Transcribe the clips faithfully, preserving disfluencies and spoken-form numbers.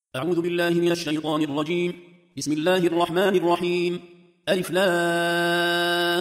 أعوذ بالله من الشيطان الرجيم. بسم الله الرحمن الرحيم. ألف لام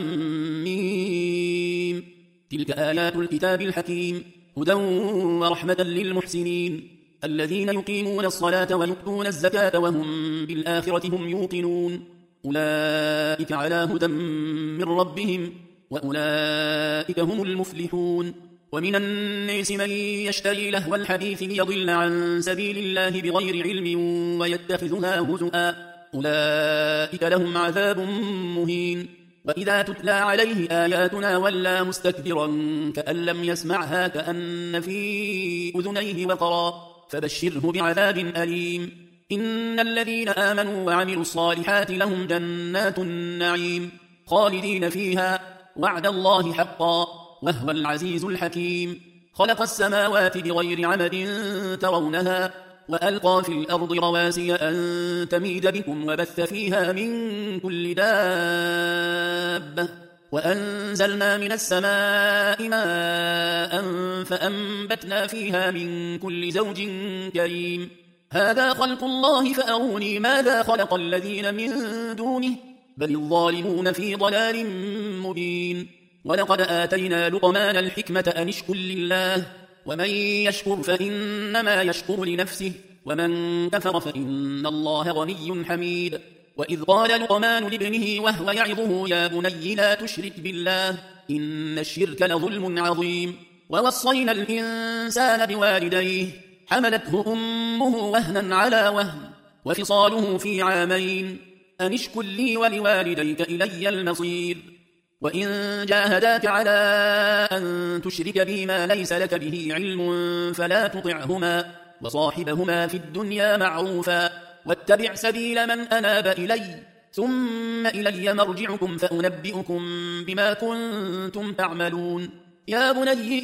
ميم. تلك آيات الكتاب الحكيم هدى ورحمة للمحسنين الذين يقيمون الصلاة ويؤتون الزكاة وهم بالآخرة هم يوقنون أولئك على هدى من ربهم وأولئك هم المفلحون. ومن الناس من يشتري لهو الحديث ليضل عن سبيل الله بغير علم ويتخذها هزؤا أولئك لهم عذاب مهين. وإذا تتلى عليه آياتنا ولى مستكبرا كأن لم يسمعها كأن في أذنيه وقرا فبشره بعذاب أليم. إن الذين آمنوا وعملوا الصالحات لهم جنات النعيم خالدين فيها وعد الله حقا وهو العزيز الحكيم. خلق السماوات بغير عمد ترونها وألقى في الأرض رواسي أن تميد بكم وبث فيها من كل دابة وأنزلنا من السماء ماء فأنبتنا فيها من كل زوج كريم. هذا خلق الله فأروني ماذا خلق الذين من دونه بل الظالمون في ضلال مبين. ولقد آتينا لقمان الحكمة أن اشكر لله ومن يشكر فإنما يشكر لنفسه ومن كفر فإن الله غني حميد. وإذ قال لقمان لابنه وهو يعظه يا بني لا تشرك بالله إن الشرك لظلم عظيم. ووصينا الإنسان بوالديه حملته أمه وهنا على وهن وفصاله في عامين أن اشكر لي ولوالديك إلي المصير. وإن جاهداك على أن تشرك بي ما ليس لك به علم فلا تطعهما وصاحبهما في الدنيا معروفا واتبع سبيل من أناب إلي ثم إلي مرجعكم فأنبئكم بما كنتم تعملون. يا بني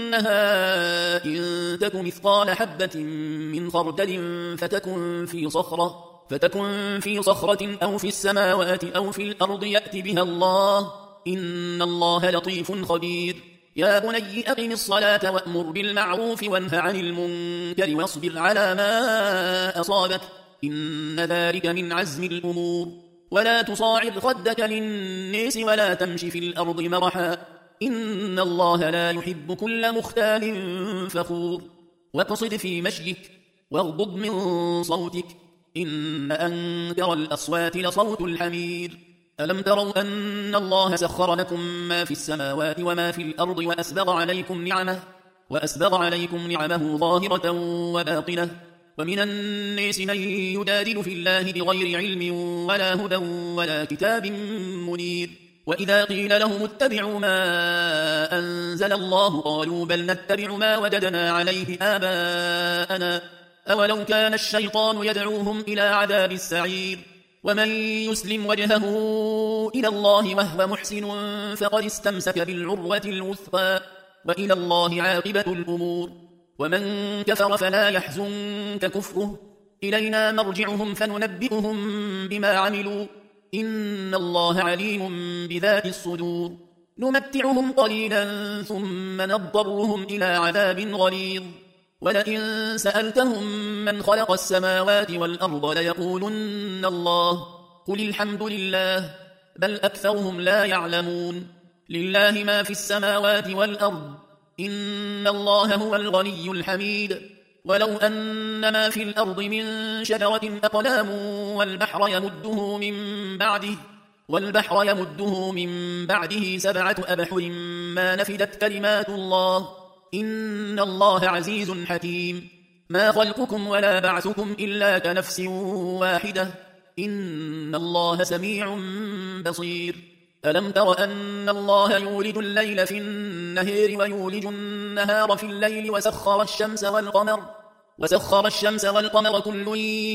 إنها إن تك مثقال حبة من خردل فتكن في صخرة فتكن في صخرة أو في السماوات أو في الأرض يأت بها الله إن الله لطيف خبير. يا بني أقم الصلاة وأمر بالمعروف وانه عن المنكر واصبر على ما أصابك إن ذلك من عزم الأمور. ولا تصاعد خدك للناس ولا تمش في الأرض مرحا إن الله لا يحب كل مختال فخور. واقصد في مشيك واغضض من صوتك إن أنكر الأصوات لصوت الحمير. ألم تروا أن الله سخر لكم ما في السماوات وما في الأرض وأسبغ عليكم نعمه وأسبغ عليكم نعمه ظاهرة وباطنة ومن الناس من يجادل في الله بغير علم ولا هدى ولا كتاب منير. وإذا قيل لهم اتبعوا ما أنزل الله قالوا بل نتبع ما وجدنا عليه آباءنا أولو كان الشيطان يدعوهم إلى عذاب السعير. ومن يسلم وجهه إلى الله وهو محسن فقد استمسك بالعروة الوثقى وإلى الله عاقبة الأمور. ومن كفر فلا يحزنك كفره إلينا مرجعهم فننبئهم بما عملوا إن الله عليم بذات الصدور. نمتعهم قليلا ثم نضطرهم إلى عذاب غليظ. ولئن سألتهم من خلق السماوات والأرض ليقولن الله قل الحمد لله بل أكثرهم لا يعلمون. لله ما في السماوات والأرض إن الله هو الغني الحميد. ولو أن ما في الأرض من شجرة أقلام والبحر يمده من بعده والبحر يمده من بعده سبعة أبحر ما نفدت كلمات الله إن الله عزيز حكيم. ما خلقكم ولا بعثكم إلا كنفس واحدة إن الله سميع بصير. ألم تر أن الله يولج الليل في النهار ويولج النهار في الليل وسخر الشمس والقمر وسخر الشمس والقمر كل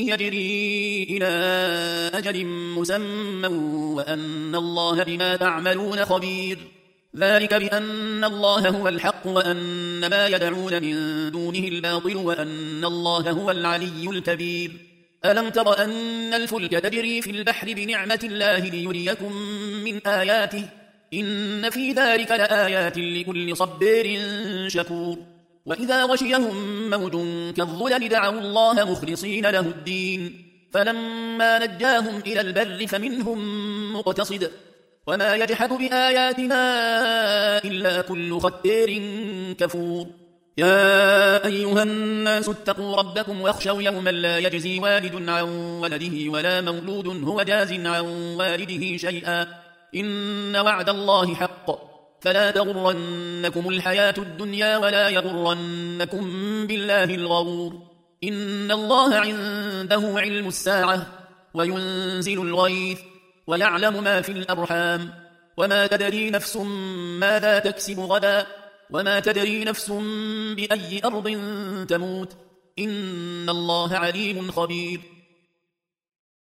يجري إلى أجل مسمى وأن الله بما تعملون خبير. ذلك بأن الله هو الحق وأن ما يدعون من دونه الباطل وأن الله هو العلي الكبير. ألم تر أن الفلك تجري في البحر بنعمة الله ليريكم من آياته إن في ذلك لآيات لكل صبار شكور. وإذا غشيهم موج كالظلل دعوا الله مخلصين له الدين فلما نجاهم إلى البر فمنهم مقتصد وما يجحد بآياتنا إلا كل ختير كفور يا أيها الناس اتقوا ربكم واخشوا يوما لا يجزي والد عن ولده ولا مولود هو جاز عن والده شيئا إن وعد الله حق فلا تغرنكم الحياة الدنيا ولا يغرنكم بالله الغرور إن الله عنده علم الساعة وينزل الغيث ويعلم ما في الأرحام وما تدري نفس ماذا تكسب غدا وما تدري نفس بأي أرض تموت إن الله عليم خبير